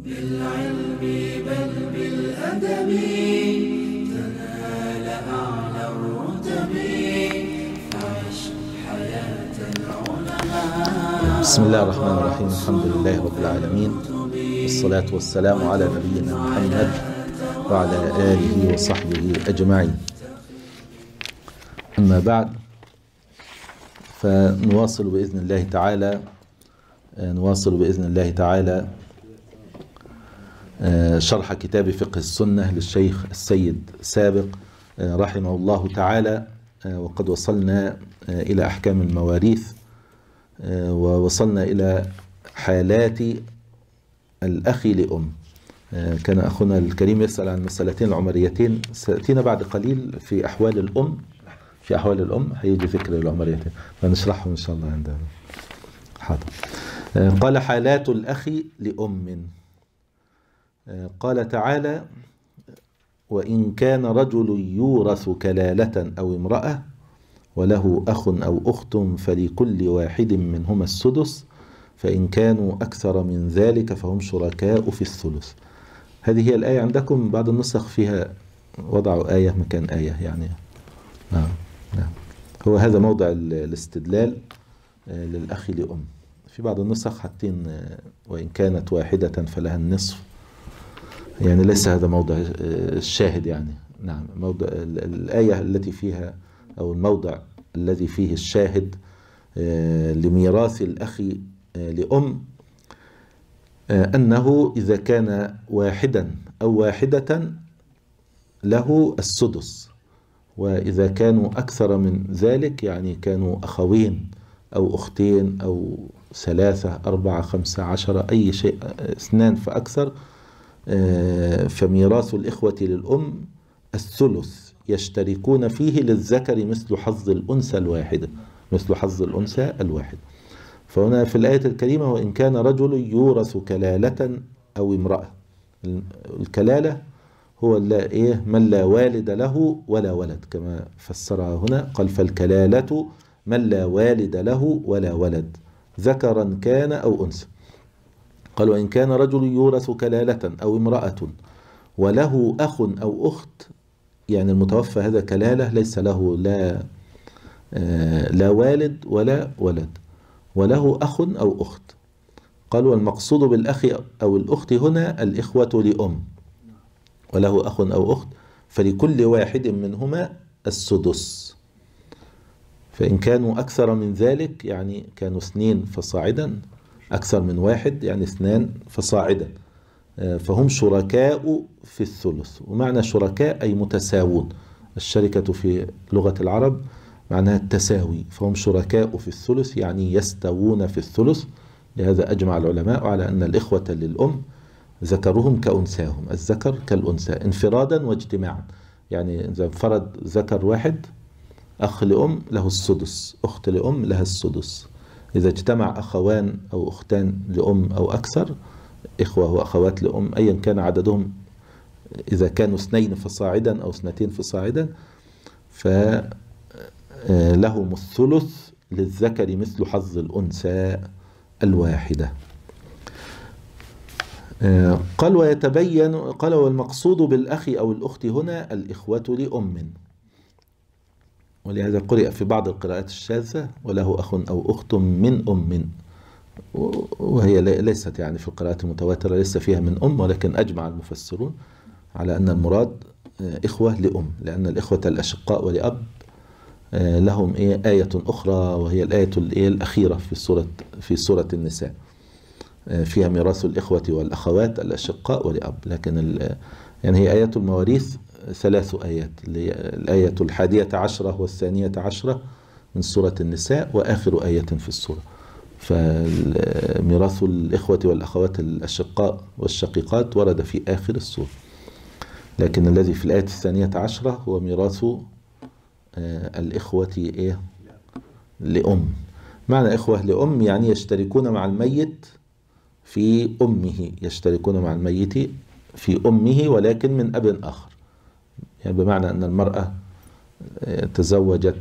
بالعلم بل بالأدب تنال أعلى الرتب فعش حياة العلماء. بسم الله الرحمن الرحيم. الحمد لله رب العالمين، والصلاة والسلام على نبينا محمد وعلى آله وصحبه أجمعين. أما بعد، فنواصل بإذن الله تعالى شرح كتاب فقه السنة للشيخ السيد سابق رحمه الله تعالى، وقد وصلنا إلى أحكام المواريث، ووصلنا إلى حالات الأخ لأم. كان أخونا الكريم يسأل عن مسألتين العمريتين، سأتينا بعد قليل في أحوال الأم. في أحوال الأم هيجي ذكر العمريتين فنشرحهم إن شاء الله عندنا. حاضر. قال: حالات الأخ لأم. قال تعالى: وإن كان رجل يورث كلالة أو امرأة وله أخ أو أخت فلكل واحد منهما السدس، فإن كانوا أكثر من ذلك فهم شركاء في الثلث. هذه هي الآية عندكم. بعض النسخ فيها وضعوا آية مكان آية، يعني نعم. هو هذا موضع الاستدلال للأخ لأم. في بعض النسخ حاطين وإن كانت واحدة فلها النصف، يعني ليس هذا موضع الشاهد. يعني نعم، موضع الآية التي فيها أو الموضع الذي فيه الشاهد لميراث الأخ لأم أنه إذا كان واحدا أو واحدة له السدس، وإذا كانوا أكثر من ذلك يعني كانوا أخوين أو أختين أو 3 4 5 10 أي شيء 2 فأكثر، فميراث الإخوة للأم الثلث يشتركون فيه للذكر مثل حظ الأنثى الواحد. فهنا في الآية الكريمة: وإن كان رجل يورث كلالة أو امرأة. الكلالة هو من لا والد له ولا ولد، كما فسرها هنا. قال: فالكلالة من لا والد له ولا ولد ذكرا كان أو أنثى. قال: وإن كان رجل يورث كلالة أو امرأة وله أخ أو أخت، يعني المتوفى هذا كلالة ليس له لا والد ولا ولد، وله أخ أو أخت. قال: والمقصود بالأخ أو الأخت هنا الإخوة لأم، وله أخ أو أخت فلكل واحد منهما السدس. فإن كانوا أكثر من ذلك يعني كانوا 2 فصاعدا، أكثر من 1 يعني 2 فصاعدا، فهم شركاء في الثلث. ومعنى شركاء أي متساوون. الشركة في لغة العرب معناها التساوي، فهم شركاء في الثلث يعني يستوون في الثلث. لهذا أجمع العلماء على أن الإخوة للأم ذكرهم كأنثاهم، الذكر كالأنثى انفرادا واجتماعا. يعني إذا انفرد ذكر واحد، أخ لأم له السدس، أخت لأم لها السدس. إذا اجتمع أخوان أو أختان لأم أو أكثر، إخوة وأخوات لأم أيا كان عددهم، إذا كانوا 2 فصاعدا أو 2 فصاعدا، فلهم الثلث للذكر مثل حظ الأنثى الواحدة. قال: ويتبين. قال: والمقصود بالأخ أو الأخت هنا الإخوة لأم. ولهذا قرئ في بعض القراءات الشاذة: وله أخ أو أخت من أم، وهي ليست يعني في القراءات المتواترة ليس فيها من أم، ولكن أجمع المفسرون على أن المراد إخوة لأم، لأن الإخوة الأشقاء ولأب لهم آية أخرى، وهي الآية الأخيرة في سورة النساء، فيها ميراث الإخوة والأخوات الأشقاء ولأب. لكن يعني هي آيات المواريث 3 آيات، الآية 11 و12 من سورة النساء، وآخر آية في السورة. فميراث الإخوة والأخوات الأشقاء والشقيقات ورد في آخر السورة، لكن الذي في الآية 12 هو ميراث الإخوة لأم. معنى إخوة لأم يعني يشتركون مع الميت في أمه، يشتركون مع الميت في أمه ولكن من أب آخر. يعني بمعنى أن المرأة تزوجت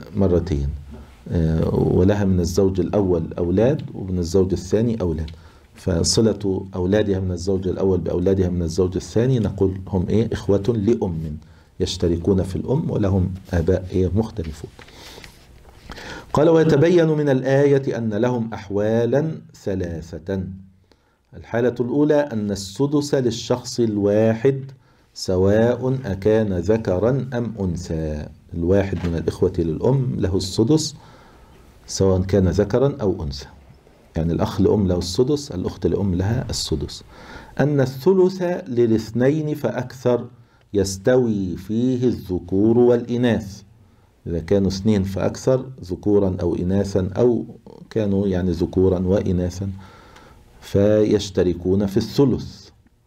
2 ولها من الزوج الأول أولاد ومن الزوج الثاني أولاد، فصلة أولادها من الزوج الأول بأولادها من الزوج الثاني نقول هم إخوة لأم يشتركون في الأم ولهم آباء مختلفون. قال ويتبين من الآية أن لهم أحوالا ثلاثة. الحالة الأولى أن السدس للشخص الواحد سواء أكان ذكرا أم أنثى. الواحد من الإخوة للأم له السدس سواء كان ذكرا أو أنثى، يعني الأخ لأم له السدس، الأخت لأم لها السدس. أن الثلث للاثنين فأكثر يستوي فيه الذكور والإناث، إذا كانوا اثنين فأكثر ذكورا أو إناثا أو كانوا يعني ذكورا وإناثا فيشتركون في الثلث.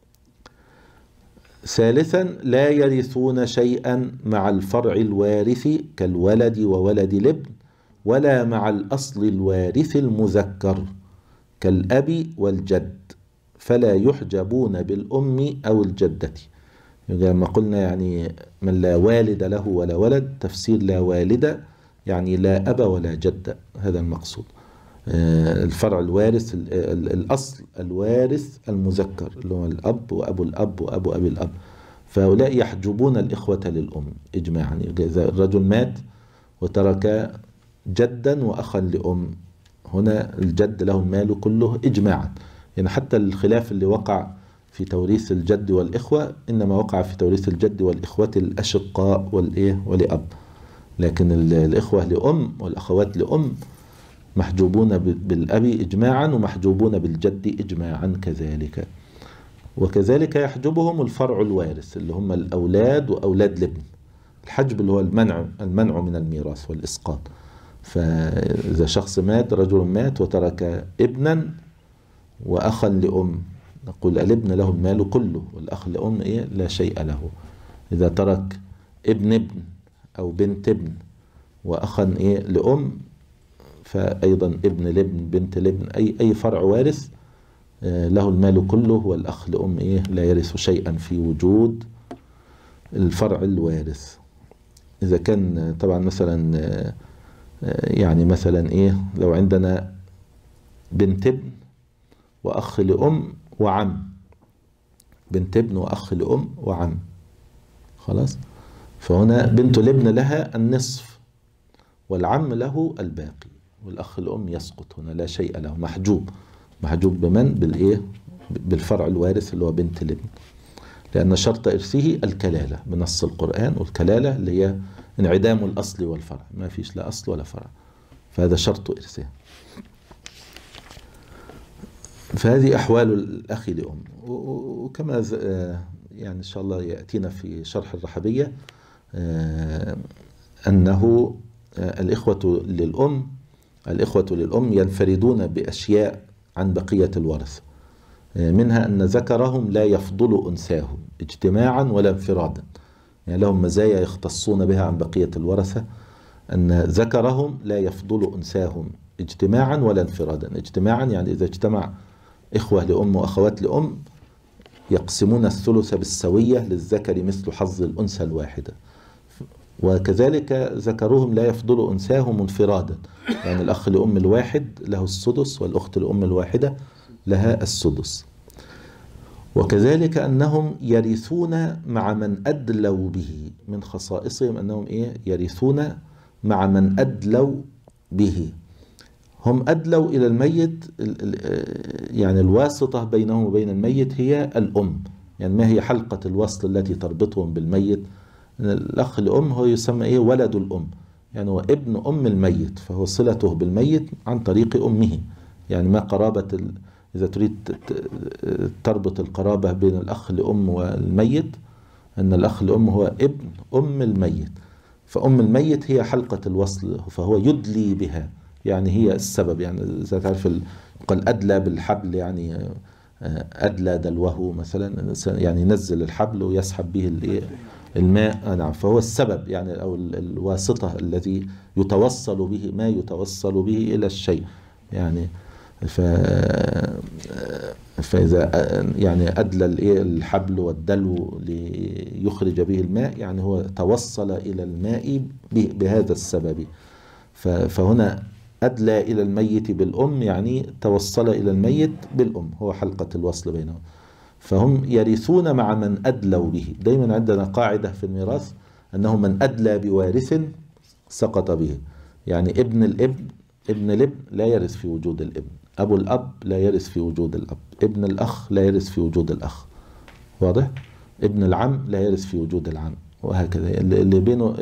ثالثا لا يرثون شيئا مع الفرع الوارث كالولد وولد الابن، ولا مع الأصل الوارث المذكر كالأب والجد، فلا يحجبون بالأم أو الجدة. لما قلنا يعني من لا والد له ولا ولد، تفسير لا والد يعني لا أب ولا جد، هذا المقصود. الفرع الوارث الأصل الوارث المذكر اللي هو الأب وأبو الأب وأبو أبي الأب، فهؤلاء يحجبون الإخوة للأم إجماعا. إذا الرجل مات وترك جدا وأخا لأم، هنا الجد له المال كله إجماعا، يعني حتى الخلاف اللي وقع في توريث الجد والإخوة إنما وقع في توريث الجد والإخوة الأشقاء ولأب، لكن الإخوة لأم والأخوات لأم محجوبون بالأب إجماعا ومحجوبون بالجد إجماعا كذلك. وكذلك يحجبهم الفرع الوارث اللي هم الأولاد وأولاد الابن. الحجب اللي هو المنع من الميراث والإسقاط. فإذا شخص مات، رجل مات وترك ابنا وأخا لأم، نقول الابن له المال كله والأخ لأم لا شيء له. إذا ترك ابن أو بنت ابن وأخا لأم، فأيضا ابن الابن بنت الابن أي فرع وارث له المال كله، والأخ لأم لا يرث شيئا في وجود الفرع الوارث. إذا كان طبعا مثلا يعني مثلا لو عندنا بنت ابن وأخ لأم وعم، بنت ابن وأخ لأم وعم، خلاص، فهنا بنت الابن لها النصف والعم له الباقي، والأخ الأم يسقط، هنا لا شيء له، محجوب بمن؟ بالفرع الوارث اللي هو بنت الابن، لأن شرط إرثه الكلالة بنص القرآن، والكلالة اللي هي انعدام الأصل والفرع، ما فيش لا أصل ولا فرع، فهذا شرط إرثه. فهذه أحوال الأخ لأم. وكما يعني إن شاء الله يأتينا في شرح الرحبية أنه الإخوة للأم ينفردون بأشياء عن بقية الورث، منها أن ذكرهم لا يفضل أنثاهم اجتماعا ولا انفرادا، يعني لهم مزايا يختصون بها عن بقية الورثة، أن ذكرهم لا يفضل أنثاهم اجتماعا ولا انفرادا. اجتماعا يعني إذا اجتمع إخوة لأم وأخوات لأم يقسمون الثلث بالسوية للذكر مثل حظ الأنثى الواحدة. وكذلك ذكرهم لا يفضل أنثاهم انفرادا، يعني الأخ لأم الواحد له السدس والأخت لأم الواحدة لها السدس. وكذلك أنهم يرثون مع من أدلوا به، من خصائصهم أنهم يرثون مع من أدلوا به. هم أدلوا إلى الميت، يعني الواسطة بينهم وبين الميت هي الأم، يعني ما هي حلقة الوصل التي تربطهم بالميت؟ الأخ الأم هو يسمى ولد الأم، يعني هو ابن أم الميت، فهو صلته بالميت عن طريق أمه، يعني ما قرابة إذا تريد تربط القرابة بين الأخ لأم والميت، أن الأخ لأم هو ابن أم الميت، فأم الميت هي حلقة الوصل، فهو يدلي بها، يعني هي السبب. يعني إذا تعرف قال أدلى بالحبل، يعني أدلى دلوه مثلا، يعني ينزل الحبل ويسحب به الماء، نعم، فهو السبب يعني أو الواسطة الذي يتوصل به ما يتوصل به إلى الشيء، يعني فإذا يعني أدلى الحبل والدلو ليخرج به الماء، يعني هو توصل إلى الماء بهذا السبب. فهنا أدلى إلى الميت بالأم يعني توصل إلى الميت بالأم، هو حلقة الوصل بينهم. فهم يرثون مع من أدلوا به. دايما عندنا قاعدة في الميراث أنه من أدلى بوارث سقط به. يعني ابن الابن لا يرث في وجود الابن، أبو الأب لا يرث في وجود الأب، ابن الأخ لا يرث في وجود الأخ، واضح؟ ابن العم لا يرث في وجود العم، وهكذا. اللي بينه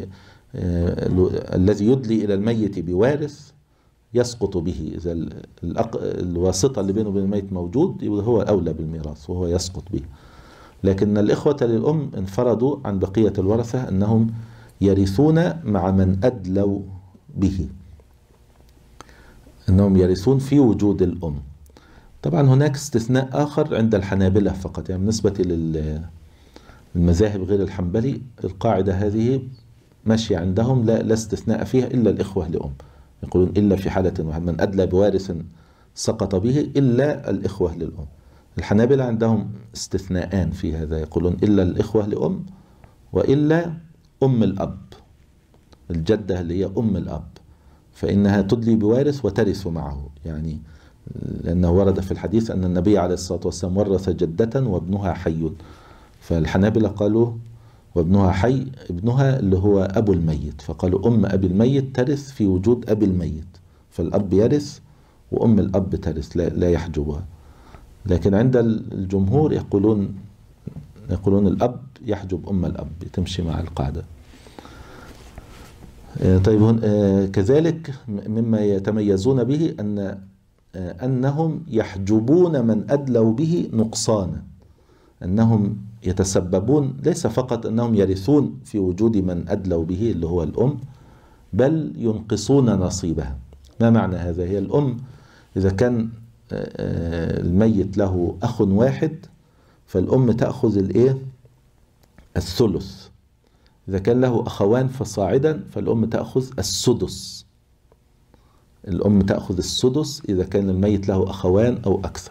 الذي يدلي إلى الميت بوارث يسقط به. إذا الواسطة اللي بينه وبين الميت موجود يبقى هو أولى بالميراث وهو يسقط به. لكن الإخوة للأم انفردوا عن بقية الورثة أنهم يرثون مع من أدلوا به، أنهم يرثون في وجود الأم. طبعا هناك استثناء آخر عند الحنابلة فقط، يعني بالنسبة للمذاهب غير الحنبلي القاعدة هذه ماشية عندهم، لا استثناء فيها إلا الإخوة لأم. يقولون إلا في حالة واحدة، من أدلى بوارث سقط به إلا الإخوة للأم. الحنابلة عندهم استثناءان في هذا، يقولون إلا الإخوة لأم وإلا أم الأب، الجدة اللي هي أم الأب، فإنها تدلي بوارث وترث معه. يعني لأنه ورد في الحديث أن النبي عليه الصلاة والسلام ورث جدة وابنها حي، فالحنابلة قالوا وابنها حي، ابنها اللي هو أبو الميت، فقالوا أم أبي الميت ترث في وجود أبي الميت، فالأب يرث وأم الأب ترث لا يحجبها. لكن عند الجمهور يقولون الأب يحجب أم الأب، تمشي مع القاعدة. طيب كذلك مما يتميزون به أنهم يحجبون من أدلوا به نقصانا، أنهم يتسببون ليس فقط أنهم يرثون في وجود من أدلوا به اللي هو الأم، بل ينقصون نصيبها. ما معنى هذا؟ هي الأم إذا كان الميت له أخ واحد فالأم تأخذ الثلث، إذا كان له أخوان فصاعدا فالأم تأخذ السدس. الأم تأخذ السدس إذا كان الميت له أخوان أو أكثر،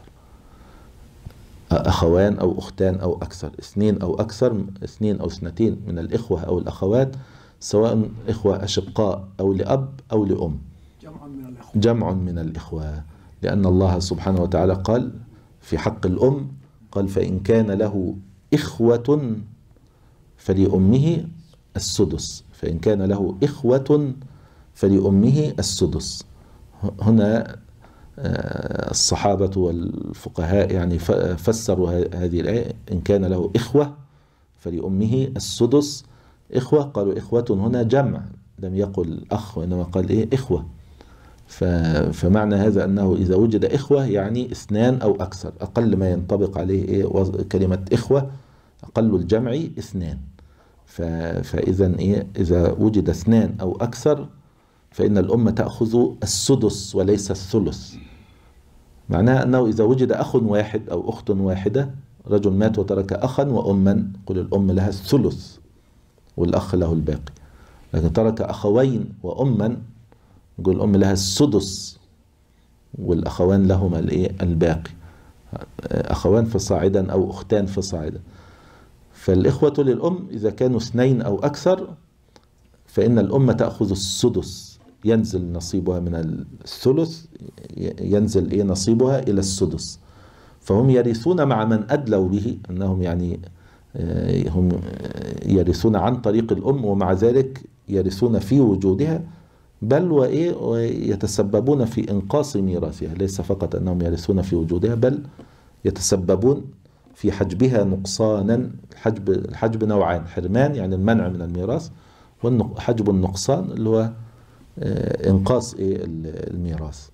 أخوان أو أختان أو أكثر، اثنين أو أكثر، اثنين أو اثنتين من الإخوة أو الأخوات، سواء إخوة أشقاء أو لأب أو لأم، جمع من الإخوة. لأن الله سبحانه وتعالى قال في حق الأم، قال فإن كان له إخوة فلأمه السدس، فإن كان له إخوة فلأمه السدس. هنا الصحابة والفقهاء يعني فسروا هذه الآية، إن كان له إخوة فلأمه السدس. إخوة قالوا إخوة هنا جمع، لم يقل أخ وإنما قال إخوة. فمعنى هذا أنه إذا وجد إخوة يعني اثنان أو أكثر، أقل ما ينطبق عليه كلمة إخوة أقل الجمع اثنان. فإذا إذا وجد اثنان أو أكثر فإن الأم تأخذ السدس وليس الثلث. معناها أنه إذا وجد أخ واحد أو أخت واحدة، رجل مات وترك أخا وأما، قل الأم لها الثلث والأخ له الباقي. لكن ترك أخوين وأما، نقول الأم لها السدس والأخوان لهما الباقي، أخوان فصاعدا أو أختان فصاعدا. فالإخوة للأم إذا كانوا اثنين أو أكثر فإن الأم تأخذ السدس، ينزل نصيبها من الثلث، ينزل نصيبها إلى السدس. فهم يرثون مع من أدلوا به، أنهم يعني هم يرثون عن طريق الأم، ومع ذلك يرثون في وجودها، بل ويتسببون في إنقاص ميراثها. ليس فقط أنهم يرثون في وجودها، بل يتسببون في حجبها نقصانا. الحجب نوعان، حرمان يعني المنع من الميراث، وحجب النقصان اللي هو إنقاص الميراث.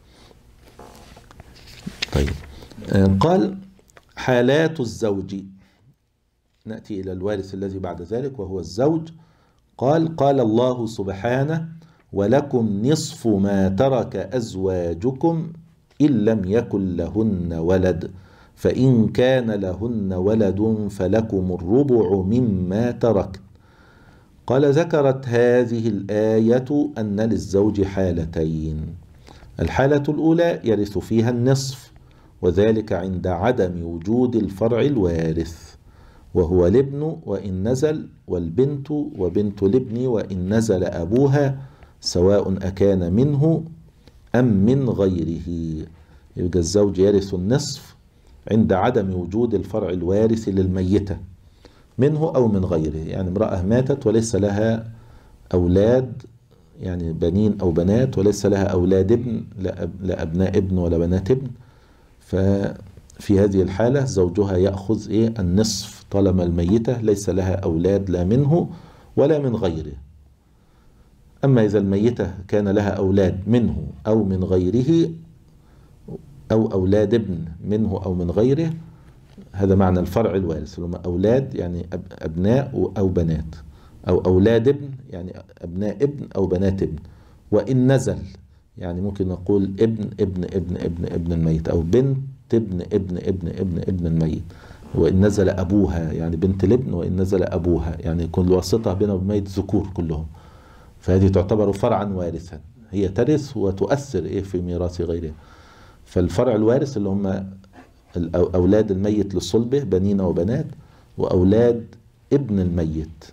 طيب قال حالات الزوج، نأتي إلى الوارث الذي بعد ذلك وهو الزوج. قال الله سبحانه ولكم نصف ما ترك أزواجكم إن لم يكن لهن ولد، فإن كان لهن ولد فلكم الربع مما تركت. قال ذكرت هذه الآية أن للزوج حالتين. الحالة الأولى يرث فيها النصف، وذلك عند عدم وجود الفرع الوارث، وهو الابن وإن نزل، والبنت وبنت الابن وإن نزل أبوها، سواء أكان منه أم من غيره. يبقى الزوج يرث النصف عند عدم وجود الفرع الوارث للميتة منه أو من غيره. يعني امرأة ماتت وليس لها أولاد، يعني بنين أو بنات، وليس لها أولاد ابن، لا أبناء ابن ولا بنات ابن، ففي هذه الحالة زوجها يأخذ النصف طالما الميتة ليس لها أولاد لا منه ولا من غيره. أما إذا الميتة كان لها أولاد منه أو من غيره، أو أولاد ابن منه أو من غيره، هذا معنى الفرع الوارث، اللي هم أولاد يعني أبناء أو بنات، أو أولاد ابن يعني أبناء ابن أو بنات ابن. وإن نزل يعني ممكن نقول ابن ابن ابن ابن ابن الميت، أو بنت ابن ابن ابن ابن ابن الميت. وإن نزل أبوها يعني بنت الابن، وإن نزل أبوها يعني يكون الواسطة بينه وبين الميت ذكور كلهم، فهذه تعتبر فرعا وارثا، هي ترث وتؤثر في ميراث غيرها. فالفرع الوارث اللي هم أولاد الميت لصلبه بنين وبنات، وأولاد ابن الميت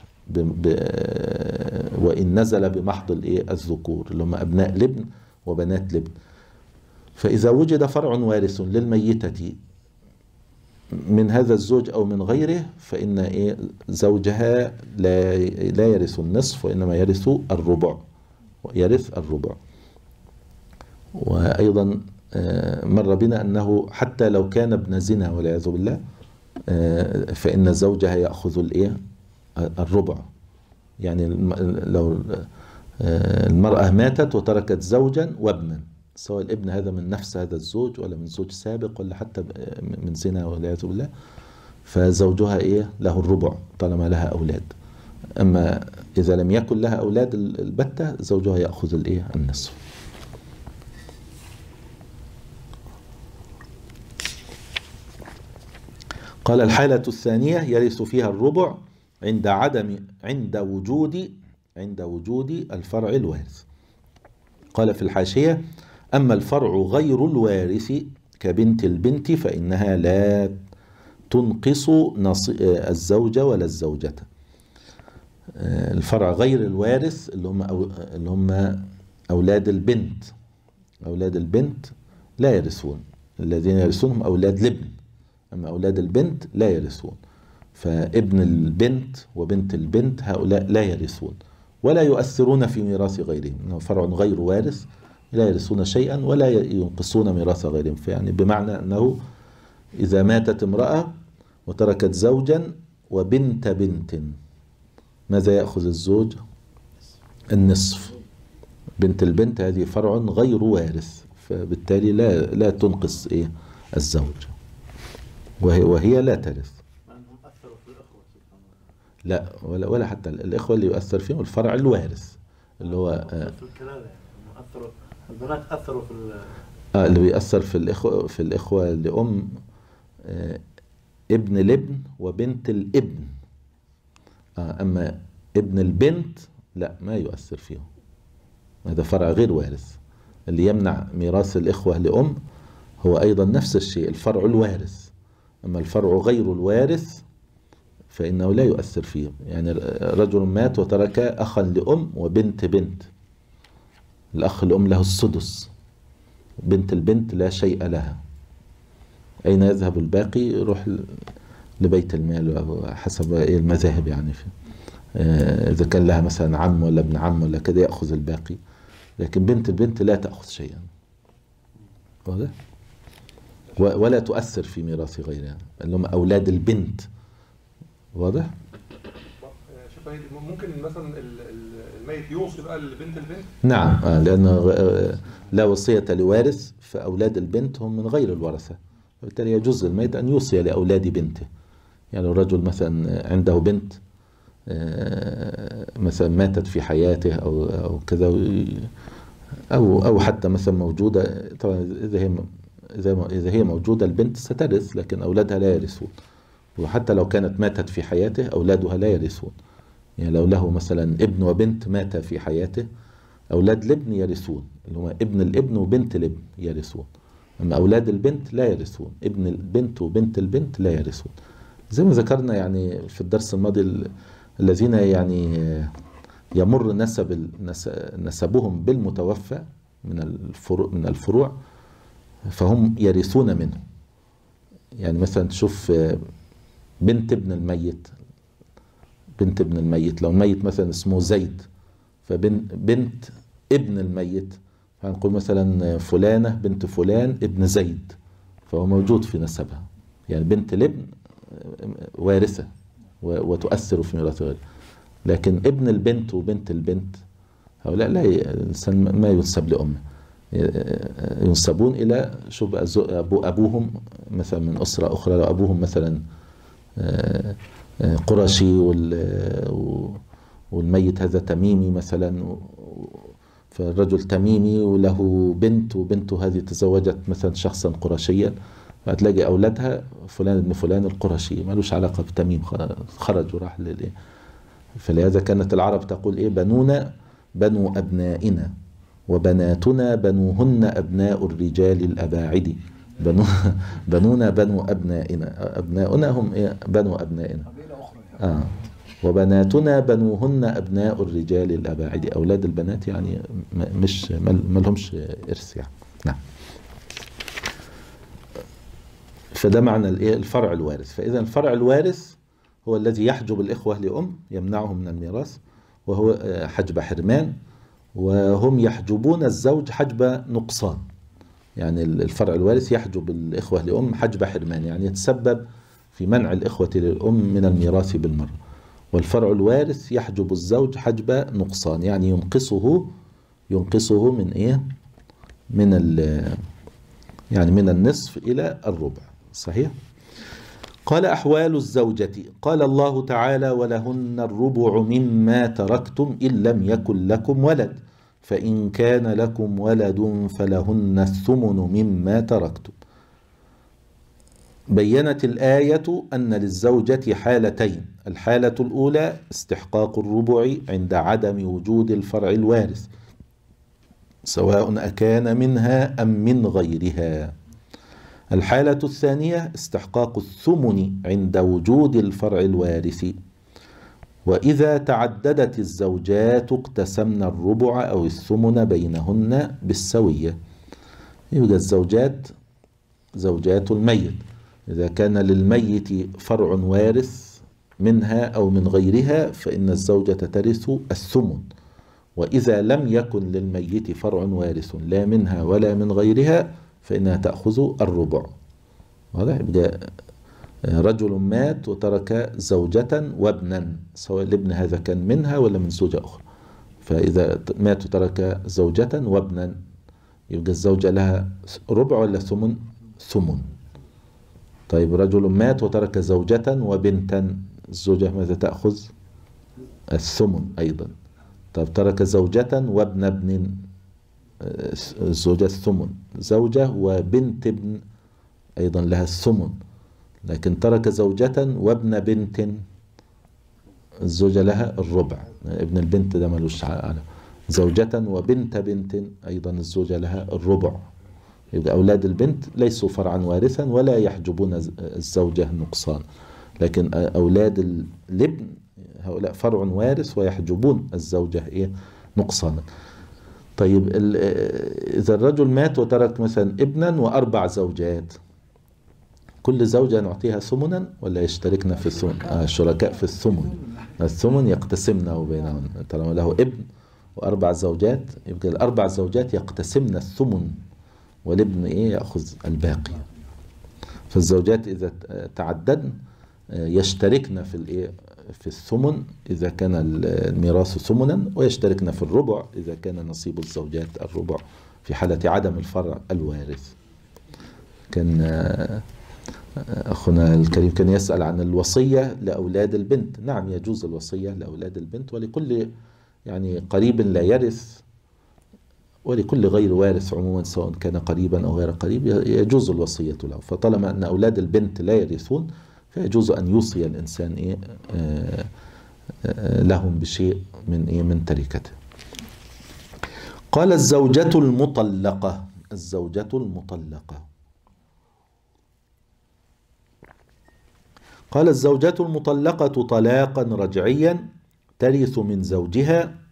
وإن نزل بمحض الذكور اللي هم أبناء الابن وبنات الابن. فإذا وجد فرع وارث للميتة من هذا الزوج أو من غيره، فإن زوجها لا يرث النصف، وإنما يرث الربع، يرث الربع. وأيضا مر بنا أنه حتى لو كان ابن زنا والعياذ بالله، فإن زوجها يأخذ الربع. يعني لو المرأة ماتت وتركت زوجا وابنا، سواء الابن هذا من نفس هذا الزوج ولا من زوج سابق ولا حتى من زنا والعياذ بالله، فزوجها له الربع طالما لها أولاد. أما إذا لم يكن لها أولاد البتة، زوجها يأخذ النصف. قال الحالة الثانية يرث فيها الربع عند وجود الفرع الوارث. قال في الحاشية: أما الفرع غير الوارث كبنت البنت فإنها لا تنقص الزوج ولا الزوجة. الفرع غير الوارث اللي هم أولاد البنت. أولاد البنت لا يرثون، الذين يرثونهم أولاد الابن، أما أولاد البنت لا يرثون. فابن البنت وبنت البنت هؤلاء لا يرثون ولا يؤثرون في ميراث غيرهم، إنه فرع غير وارث لا يرثون شيئا ولا ينقصون ميراث غيرهم. فيعني بمعنى أنه إذا ماتت امرأة وتركت زوجا وبنت بنت، ماذا يأخذ الزوج؟ النصف. بنت البنت هذه فرع غير وارث، فبالتالي لا تنقص الزوج، وهي لا ترث. لا ولا حتى الإخوة اللي يؤثر فيهم الفرع الوارث اللي هو في الكلام البنات أثروا في اللي بيأثر في الإخوة لأم ابن الابن وبنت الابن. أما ابن البنت لا، ما يؤثر فيهم، هذا فرع غير وارث. اللي يمنع ميراث الإخوة لأم هو أيضا نفس الشيء الفرع الوارث. أما الفرع غير الوارث فإنه لا يؤثر فيه. يعني رجل مات وترك أخا لأم وبنت بنت، الأخ لأم له السدس، بنت البنت لا شيء لها. أين يذهب الباقي؟ يروح لبيت المال أو حسب المذاهب. يعني إذا كان لها مثلا عم ولا ابن عم ولا كده يأخذ الباقي، لكن بنت البنت لا تأخذ شيئا، واضح؟ ولا تؤثر في ميراث غيرها اللي هم أولاد البنت، واضح؟ ممكن مثلا الميت يوصي بقى لبنت البنت؟ نعم، لأنه لا وصية لوارث، فأولاد البنت هم من غير الورثة، وبالتالي يجوز للميت أن يوصي لأولاد بنته. يعني الرجل مثلا عنده بنت مثلا ماتت في حياته أو كذا، أو حتى مثلا موجودة، طبعا إذا هي موجودة البنت سترث، لكن أولادها لا يرثون. وحتى لو كانت ماتت في حياته أولادها لا يرثون. يعني لو له مثلا ابن وبنت مات في حياته، أولاد الابن يرثون، اللي هم ابن الابن وبنت الابن يرثون. أما أولاد البنت لا يرثون، ابن البنت وبنت البنت لا يرثون. زي ما ذكرنا يعني في الدرس الماضي، الذين يعني يمر نسبهم بالمتوفى من الفروع، فهم يرثون منه. يعني مثلا تشوف بنت ابن الميت، لو الميت مثلا اسمه زيد، فبنت ابن الميت، فهنقول مثلا فلانة بنت فلان ابن زيد، فهو موجود في نسبها. يعني بنت الابن وارثة وتؤثر في ميراث غيرها، لكن ابن البنت وبنت البنت هؤلاء لا الإنسان ما ينسب لأمه، ينسبون إلى أبوهم مثلا من أسرة أخرى. لو أبوهم مثلا قرشي والميت هذا تميمي مثلا، فالرجل تميمي وله بنت، وبنته هذه تزوجت مثلا شخصا قرشيا، فهتلاقي أولادها فلان ابن فلان القرشي، ما لوش علاقة بتميم، خرج وراح فلهذا كانت العرب تقول إيه؟ بنونا بنو أبنائنا، وبناتنا بنوهن أبناء الرجال الأباعد. بنونا بنو أبنائنا، أبناؤنا هم إيه؟ بنو أبنائنا. وبناتنا بنوهن أبناء الرجال الأباعد، أولاد البنات يعني مش ما لهمش إرث يعني. نعم. فده معنى الفرع الوارث. فإذا الفرع الوارث هو الذي يحجب الإخوة لأم، يمنعهم من الميراث، وهو حجب حرمان، وهم يحجبون الزوج حجب نقصان. يعني الفرع الوارث يحجب الإخوة لأم حجب حرمان، يعني يتسبب في منع الإخوة للأم من الميراث بالمرة. والفرع الوارث يحجب الزوج حجب نقصان، يعني ينقصه من إيه؟ يعني من النصف إلى الربع. صحيح؟ قال أحوال الزوجة. قال الله تعالى: ولهن الربع مما تركتم إن لم يكن لكم ولد، فإن كان لكم ولد فلهن الثمن مما تركتم. بينت الآية أن للزوجة حالتين: الحالة الأولى استحقاق الربع عند عدم وجود الفرع الوارث، سواء أكان منها أم من غيرها. الحالة الثانية استحقاق الثمن عند وجود الفرع الوارث. وإذا تعددت الزوجات اقتسمن الربع أو الثمن بينهن بالسوية. يوجد زوجات الميت، إذا كان للميت فرع وارث منها أو من غيرها فإن الزوجة ترث الثمن، وإذا لم يكن للميت فرع وارث لا منها ولا من غيرها فإنها تأخذ الربع. واضح؟ يبقى رجل مات وترك زوجة وابنا، سواء الابن هذا كان منها ولا من زوجة أخرى. فإذا مات وترك زوجة وابنا يبقى الزوجة لها ربع ولا ثمن؟ ثمن. طيب رجل مات وترك زوجة وبنتا، الزوجة ماذا تأخذ؟ الثمن أيضا. طيب ترك زوجة وابن ابن، الزوجة الثمن. زوجة وبنت ابن أيضا لها الثمن. لكن ترك زوجة وابن بنت، الزوجة لها الربع، ابن البنت ده ملوش على. زوجة وبنت بنت أيضا الزوجة لها الربع. يبقى أولاد البنت ليسوا فرعا وارثا ولا يحجبون الزوجة نقصان، لكن أولاد الابن هؤلاء فرع وارث ويحجبون الزوجة نقصانا. طيب إذا الرجل مات وترك مثلا ابنا وأربع زوجات، كل زوجة نعطيها ثمنا ولا يشتركنا في الثمن؟ شركاء في الثمن. الثمن يقتسمنه بينهم. طالما له ابن وأربع زوجات يبقى الأربع زوجات يقتسمن الثمن، والابن يأخذ الباقي. فالزوجات إذا تعددن يشتركن في الثمن إذا كان الميراث ثمنا، ويشتركن في الربع إذا كان نصيب الزوجات الربع في حالة عدم الفرع الوارث. كان أخونا الكريم كان يسأل عن الوصية لأولاد البنت. نعم يجوز الوصية لأولاد البنت، ولكل يعني قريب لا يرث، ولكل غير وارث عموما سواء كان قريبا أو غير قريب يجوز الوصية له. فطالما أن أولاد البنت لا يرثون فيجوز أن يوصي الإنسان لهم بشيء من تركته. قال الزوجة المطلقة. الزوجة المطلقة. قال الزوجة المطلقة طلاقا رجعيا ترث من زوجها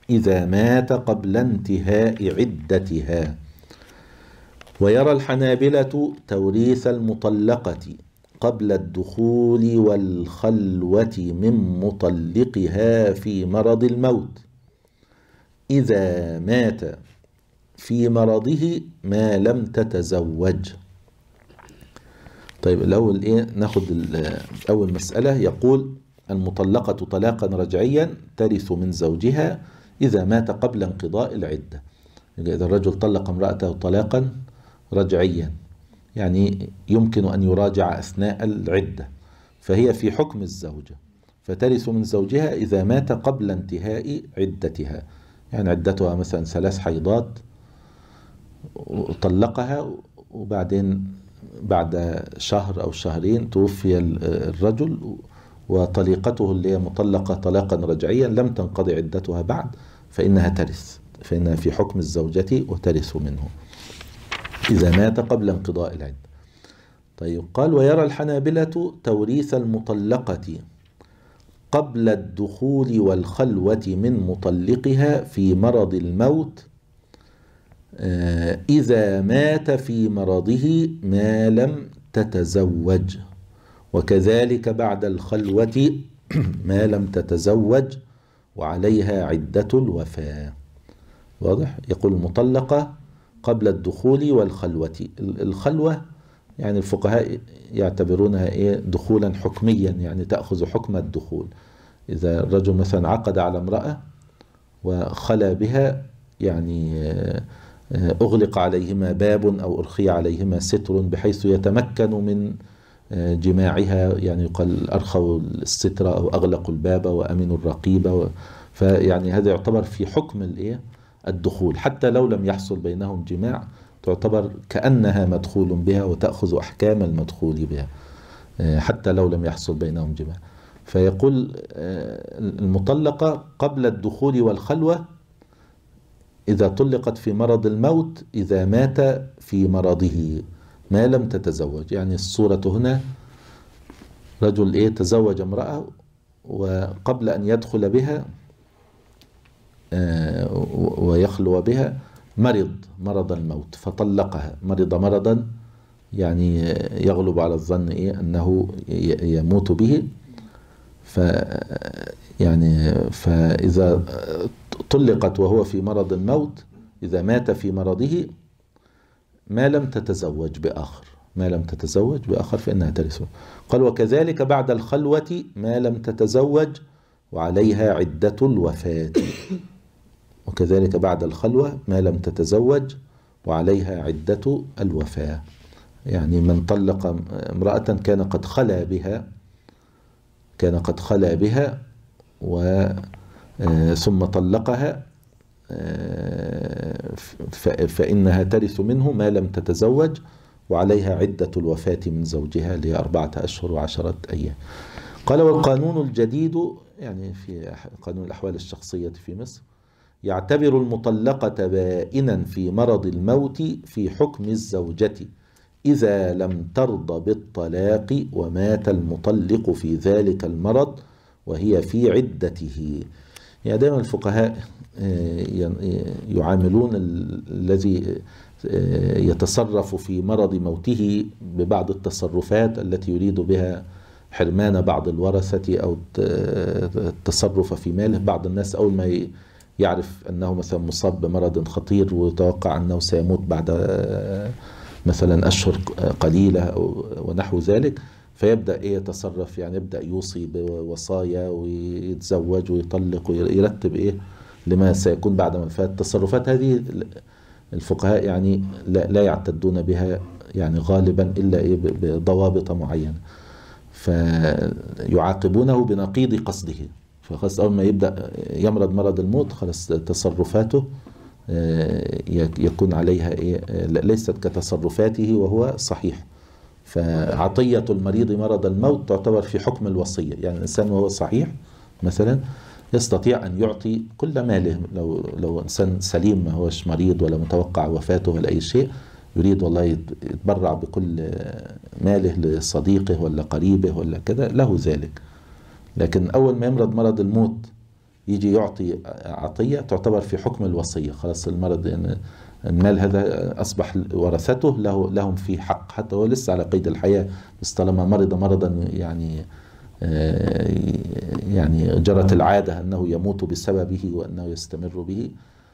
إذا مات قبل انتهاء عدتها. ويرى الحنابلة توريث المطلقة قبل الدخول والخلوة من مطلقها في مرض الموت إذا مات في مرضه ما لم تتزوج. طيب الأول إيه ناخد أول مسألة. يقول المطلقة طلاقا رجعيا ترث من زوجها إذا مات قبل انقضاء العدة. إذا الرجل طلق امرأته طلاقا رجعيا يعني يمكن أن يراجع أثناء العدة، فهي في حكم الزوجة، فترث من زوجها إذا مات قبل انتهاء عدتها. يعني عدتها مثلا 3 حيضات وطلقها، وبعدين بعد شهر أو شهرين توفي الرجل، وطليقته اللي هي مطلقة طلاقا رجعيا لم تنقضي عدتها بعد، فإنها ترث، فإنها في حكم الزوجة وترث منه إذا مات قبل انقضاء العدة. طيب قال ويرى الحنابلة توريث المطلقة قبل الدخول والخلوة من مطلقها في مرض الموت إذا مات في مرضه ما لم تتزوج، وكذلك بعد الخلوة ما لم تتزوج وعليها عدة الوفاة. واضح؟ يقول المطلقة قبل الدخول والخلوة. الخلوة يعني الفقهاء يعتبرونها إيه دخولا حكميا، يعني تأخذ حكم الدخول. إذا الرجل مثلا عقد على امرأة وخلى بها، يعني أغلق عليهما باب أو أرخي عليهما ستر بحيث يتمكن من جماعها، يعني يقال أرخوا الستر أو أغلقوا الباب وأمنوا الرقيب، فيعني هذا يعتبر في حكم الإيه الدخول، حتى لو لم يحصل بينهم جماع تعتبر كأنها مدخول بها وتأخذ أحكام المدخول بها حتى لو لم يحصل بينهم جماع. فيقول المطلقة قبل الدخول والخلوة إذا طلقت في مرض الموت إذا مات في مرضه ما لم تتزوج. يعني الصورة هنا رجل إيه تزوج امرأة وقبل أن يدخل بها ويخلو بها مرض الموت فطلقها، مرض مرضا يعني يغلب على الظن إيه أنه يموت به، فإذا طلقت وهو في مرض الموت إذا مات في مرضه ما لم تتزوج بآخر فإنها ترثه. قال وكذلك بعد الخلوة ما لم تتزوج وعليها عدة الوفاة. وكذلك بعد الخلوة ما لم تتزوج وعليها عدة الوفاة، يعني من طلق امرأة كان قد خلا بها ثم طلقها فإنها ترث منه ما لم تتزوج وعليها عدة الوفاة من زوجها ل 4 أشهر و10 أيام. قال والقانون الجديد يعني في قانون الأحوال الشخصية في مصر يعتبر المطلقة بائنا في مرض الموت في حكم الزوجة إذا لم ترض بالطلاق ومات المطلق في ذلك المرض وهي في عدته. يعني دائما الفقهاء يعاملون الذي يتصرف في مرض موته ببعض التصرفات التي يريد بها حرمان بعض الورثة أو التصرف في ماله. بعض الناس أول ما يعرف أنه مثلا مصاب بمرض خطير ويتوقع أنه سيموت بعد مثلا أشهر قليلة ونحو ذلك فيبدأ يتصرف، يعني يبدأ يوصي بوصايا ويتزوج ويطلق ويرتب لما سيكون بعد ما فات. التصرفات هذه الفقهاء يعني لا يعتدون بها يعني غالبا إلا بضوابط معينة، فيعاقبونه بنقيض قصده. فخلاص أول ما يبدأ يمرض مرض الموت خلاص تصرفاته يكون عليها ليست كتصرفاته وهو صحيح. فعطية المريض مرض الموت تعتبر في حكم الوصية، يعني الإنسان وهو صحيح مثلا يستطيع أن يعطي كل ماله، لو إنسان سليم ما هوش مريض ولا متوقع وفاته ولا أي شيء يريد والله يتبرع بكل ماله لصديقه ولا قريبه ولا كذا له ذلك. لكن أول ما يمرض مرض الموت يجي يعطي عطية تعتبر في حكم الوصية، خلاص المرض يعني المال هذا أصبح ورثته لهم فيه حق، حتى هو لسه على قيد الحياة، بس طالما مرض مرضا يعني جرت العادة أنه يموت بسببه وأنه يستمر به،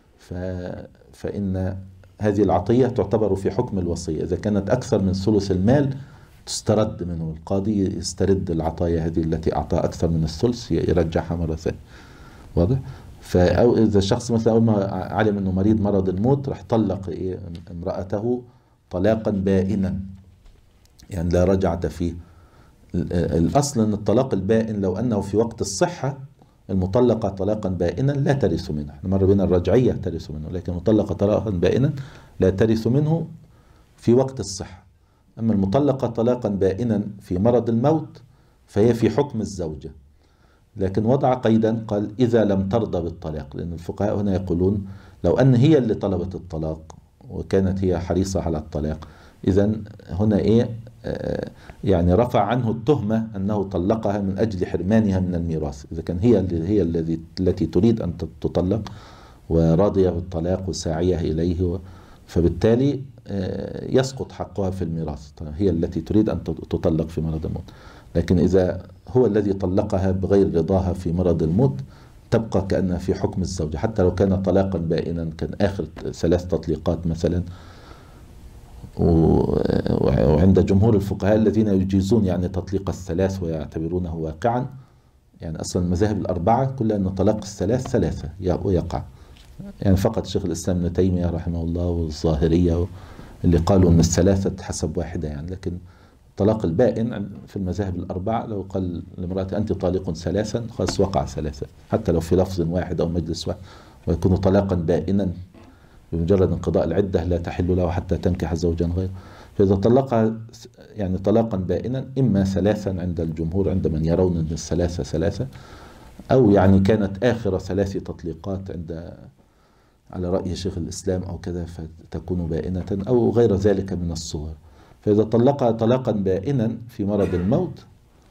فإن هذه العطية تعتبر في حكم الوصية. إذا كانت أكثر من ثلث المال تسترد منه، القاضي يسترد العطايا هذه التي أعطى أكثر من الثلث يرجعها مرة ثانية. واضح؟ أو إذا شخص مثلا أول ما علم أنه مريض مرض الموت راح طلق امرأته طلاقا بائنا، يعني لا رجعة فيه. الأصل أن الطلاق البائن لو أنه في وقت الصحة، المطلقة طلاقا بائنا لا ترث منه، احنا مر بنا الرجعية ترث منه، لكن المطلقة طلاقا بائنا لا ترث منه في وقت الصحة. أما المطلقة طلاقا بائنا في مرض الموت فهي في حكم الزوجة، لكن وضع قيدا قال إذا لم ترضى بالطلاق، لأن الفقهاء هنا يقولون لو أن هي اللي طلبت الطلاق وكانت هي حريصة على الطلاق، إذا هنا يعني رفع عنه التهمة أنه طلقها من أجل حرمانها من الميراث. إذا كان هي التي تريد أن تطلق وراضية بالطلاق وساعية إليه، فبالتالي يسقط حقها في الميراث، هي التي تريد أن تطلق في مرض الموت. لكن إذا هو الذي طلقها بغير رضاها في مرض الموت تبقى كأنها في حكم الزوجة، حتى لو كان طلاقا بائنا، كان آخر 3 تطليقات مثلا. وعند جمهور الفقهاء الذين يجيزون يعني تطليق الثلاث ويعتبرونه واقعا، يعني أصلا المذاهب ال4 كلها أن طلاق الثلاث 3 ويقع، يعني فقط شيخ الإسلام ابن تيمية رحمه الله والظاهرية اللي قالوا أن الثلاثة حسب واحدة يعني. لكن طلاق البائن في المذاهب ال4 لو قال لامرأة أنت طالق 3 خلاص وقع 3، حتى لو في لفظ واحد أو مجلس واحد، ويكون طلاقا بائنا بمجرد انقضاء العدة لا تحل له حتى تنكح زوجا غيره. فإذا طلقها يعني طلاقا بائنا إما 3 عند الجمهور، عند من يرون أن الثلاثة 3، أو يعني كانت آخر 3 تطليقات على رأي شيخ الإسلام أو كذا فتكون بائنة، أو غير ذلك من الصور. فإذا طلقها طلاقا بائنا في مرض الموت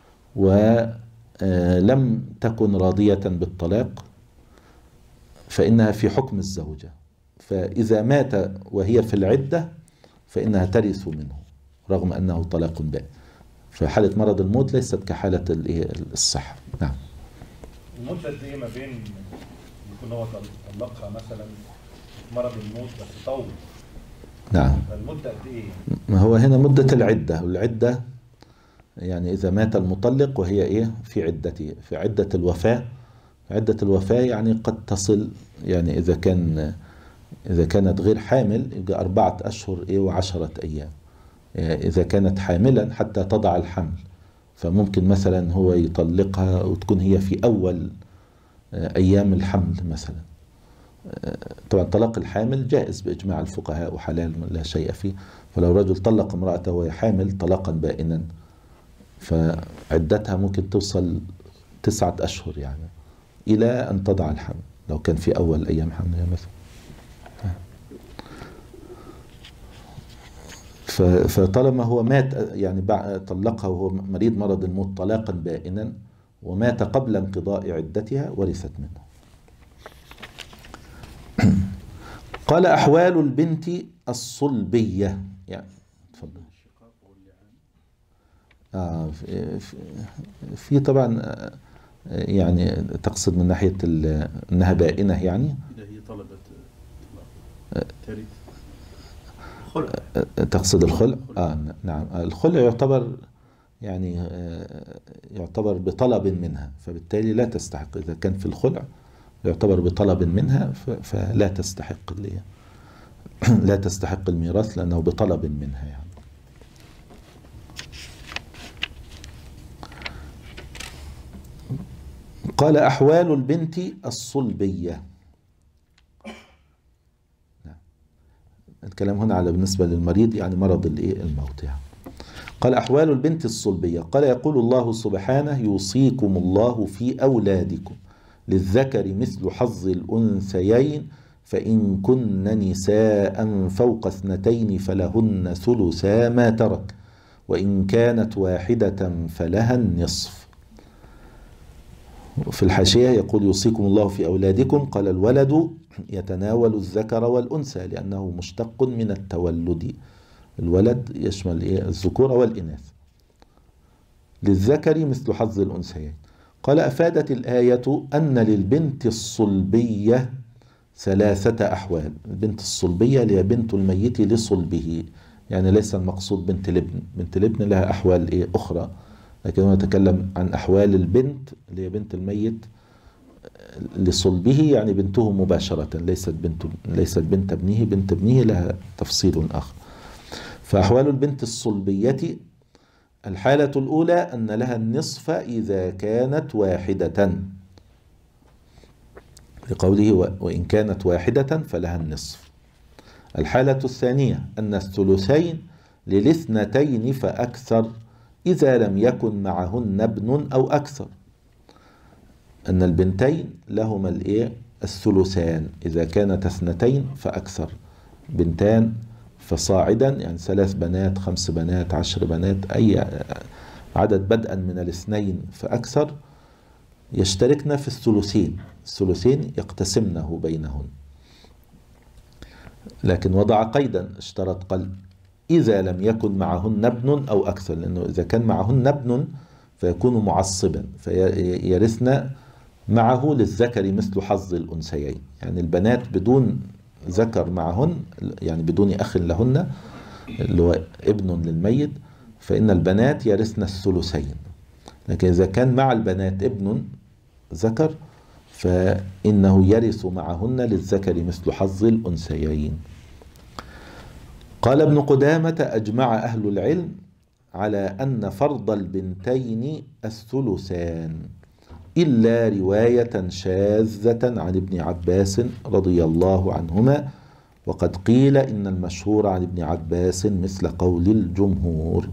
ولم تكن راضية بالطلاق فإنها في حكم الزوجة، فإذا مات وهي في العدة فإنها ترث منه رغم أنه طلاق بائن. فحالة مرض الموت ليست كحالة الصحة. نعم. المدة قد إيه ما بين يكون هو طلقها مثلا مرض الموت بس طول؟ نعم. المدة قد إيه؟ ما هو هنا مدة العدة، والعدة يعني إذا مات المطلق وهي في عدته، في عدة الوفاة. عدة الوفاة يعني قد تصل، يعني إذا كانت غير حامل يبقى 4 أشهر و10 أيام. إذا كانت حاملا حتى تضع الحمل، فممكن مثلا هو يطلقها وتكون هي في أول أيام الحمل مثلا. طبعا طلاق الحامل جائز بإجماع الفقهاء وحلال لا شيء فيه. فلو رجل طلق امرأته وهي حامل طلاقا بائنا فعدتها ممكن توصل 9 أشهر يعني إلى أن تضع الحمل، لو كان في أول أيام حملها مثلا. فطالما هو مات يعني طلقها وهو مريض مرض الموت طلاقا بائنا ومات قبل انقضاء عدتها ورثت منه. قال أحوال البنت الصلبية، يعني تفضل. في طبعا يعني تقصد من ناحية أنها بائنة، يعني إذا هي طلبت ترث خلع. تقصد الخلع؟ نعم. الخلع يعتبر يعني يعتبر بطلب منها، فبالتالي لا تستحق. إذا كان في الخلع يعتبر بطلب منها فلا تستحق لا تستحق الميراث لأنه بطلب منها يعني. قال أحوال البنت الصلبية. الكلام هنا على بالنسبة للمريض يعني مرض الموت يعني. قال أحوال البنت الصلبية. قال يقول الله سبحانه يوصيكم الله في أولادكم للذكر مثل حظ الأنثيين فإن كن نساء فوق 2 فلهن ثلثا ما ترك وإن كانت واحدة فلها النصف. في الحاشية يقول يوصيكم الله في أولادكم، قال الولد يتناول الذكر والأنثى لأنه مشتق من التولد. الولد يشمل الذكور والإناث. للذكر مثل حظ الأنثيين. قال أفادت الآية أن للبنت الصلبية 3 أحوال. البنت الصلبية اللي هي بنت الميت لصلبه، يعني ليس المقصود بنت الابن. بنت الابن لها أحوال أخرى، لكن هو نتكلم عن أحوال البنت اللي هي بنت الميت لصلبه، يعني بنته مباشرة، ليست بنت ابنه. بنت ابنه لها تفصيل آخر. فأحوال البنت الصلبية: الحالة الأولى أن لها النصف إذا كانت واحدة، لقوله وإن كانت واحدة فلها النصف. الحالة الثانية أن الثلثين للاثنتين فأكثر إذا لم يكن معهن ابن أو أكثر. أن البنتين لهما الثلثان إذا كانت 2 فأكثر، بنتان فصاعدا، يعني 3 بنات 5 بنات 10 بنات، أي عدد بدءا من 2 فأكثر يشتركن في الثلثين. الثلثين يقتسمنه بينهن، لكن وضع قيدا، اشترط قال إذا لم يكن معهن ابن أو أكثر، لأنه إذا كان معهن ابن فيكون معصبا فيرثن معه للذكر مثل حظ الأنثيين. يعني البنات بدون ذكر معهن، يعني بدون أخ لهن اللي هو ابن للميت، فإن البنات يرثن الثلثين. لكن إذا كان مع البنات ابن ذكر فإنه يرث معهن للذكر مثل حظ الأنثيين. قال ابن قدامة: أجمع أهل العلم على أن فرض البنتين الثلثان، إلا رواية شاذة عن ابن عباس رضي الله عنهما، وقد قيل إن المشهور عن ابن عباس مثل قول الجمهور.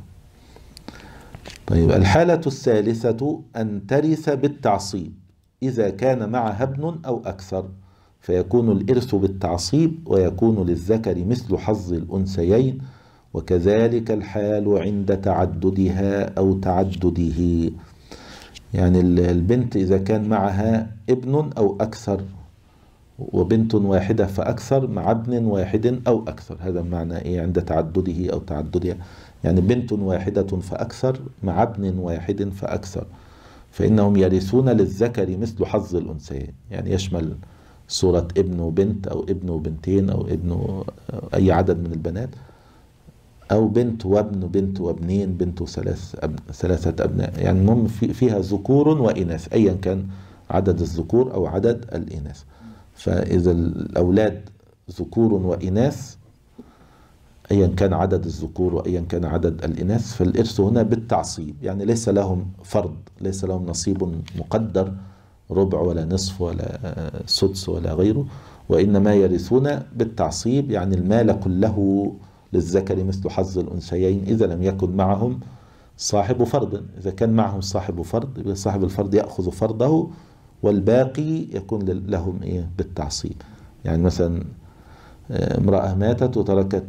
طيب، الحالة الثالثة أن ترث بالتعصيب إذا كان معها ابن أو أكثر، فيكون الإرث بالتعصيب ويكون للذكر مثل حظ الأنثيين، وكذلك الحال عند تعددها أو تعدده. يعني البنت إذا كان معها ابن أو أكثر، وبنت واحدة فأكثر مع ابن واحد أو أكثر، هذا معنى عند تعدده أو تعددها. يعني بنت واحدة فأكثر مع ابن واحد فأكثر، فإنهم يرثون للذكر مثل حظ الأنثيين، يعني يشمل صورة ابن وبنت أو ابن وبنتين أو ابن أي عدد من البنات، أو بنت وابن، بنت وابنين، بنت ثلاثة أبناء. يعني المهم فيها ذكور وإناث أيا كان عدد الذكور أو عدد الإناث. فإذا الأولاد ذكور وإناث أيا كان عدد الذكور وأيا كان عدد الإناث، فالإرث هنا بالتعصيب، يعني ليس لهم فرض، ليس لهم نصيب مقدر، ربع ولا نصف ولا سدس ولا غيره، وإنما يرثون بالتعصيب، يعني المال كله للذكر مثل حظ الأنثيين إذا لم يكن معهم صاحب فرض. إذا كان معهم صاحب فرض، صاحب الفرض يأخذ فرضه والباقي يكون لهم بالتعصيب. يعني مثلا امرأة ماتت وتركت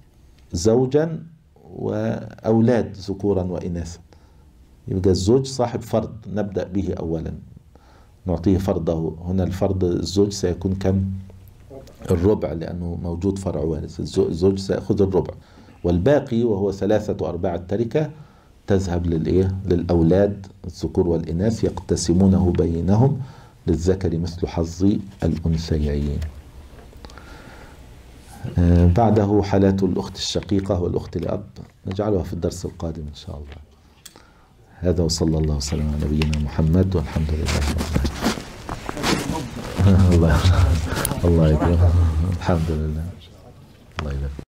زوجا وأولاد ذكورا وإناثا، يبقى الزوج صاحب فرض، نبدأ به أولا نعطيه فرضه. هنا الفرض الزوج سيكون كم؟ الربع، لأنه موجود فرع وارث، الزوج سيأخذ الربع، والباقي وهو 3/4 التركة تذهب للأولاد الذكور والإناث يقتسمونه بينهم للذكر مثل حظ الأنثيين. بعده حالات الأخت الشقيقة والأخت لأب، نجعلها في الدرس القادم إن شاء الله. هذا وصلى الله وسلم على نبينا محمد، والحمد لله رب العالمين. الله يكرمك. الحمد لله. الله يبارك.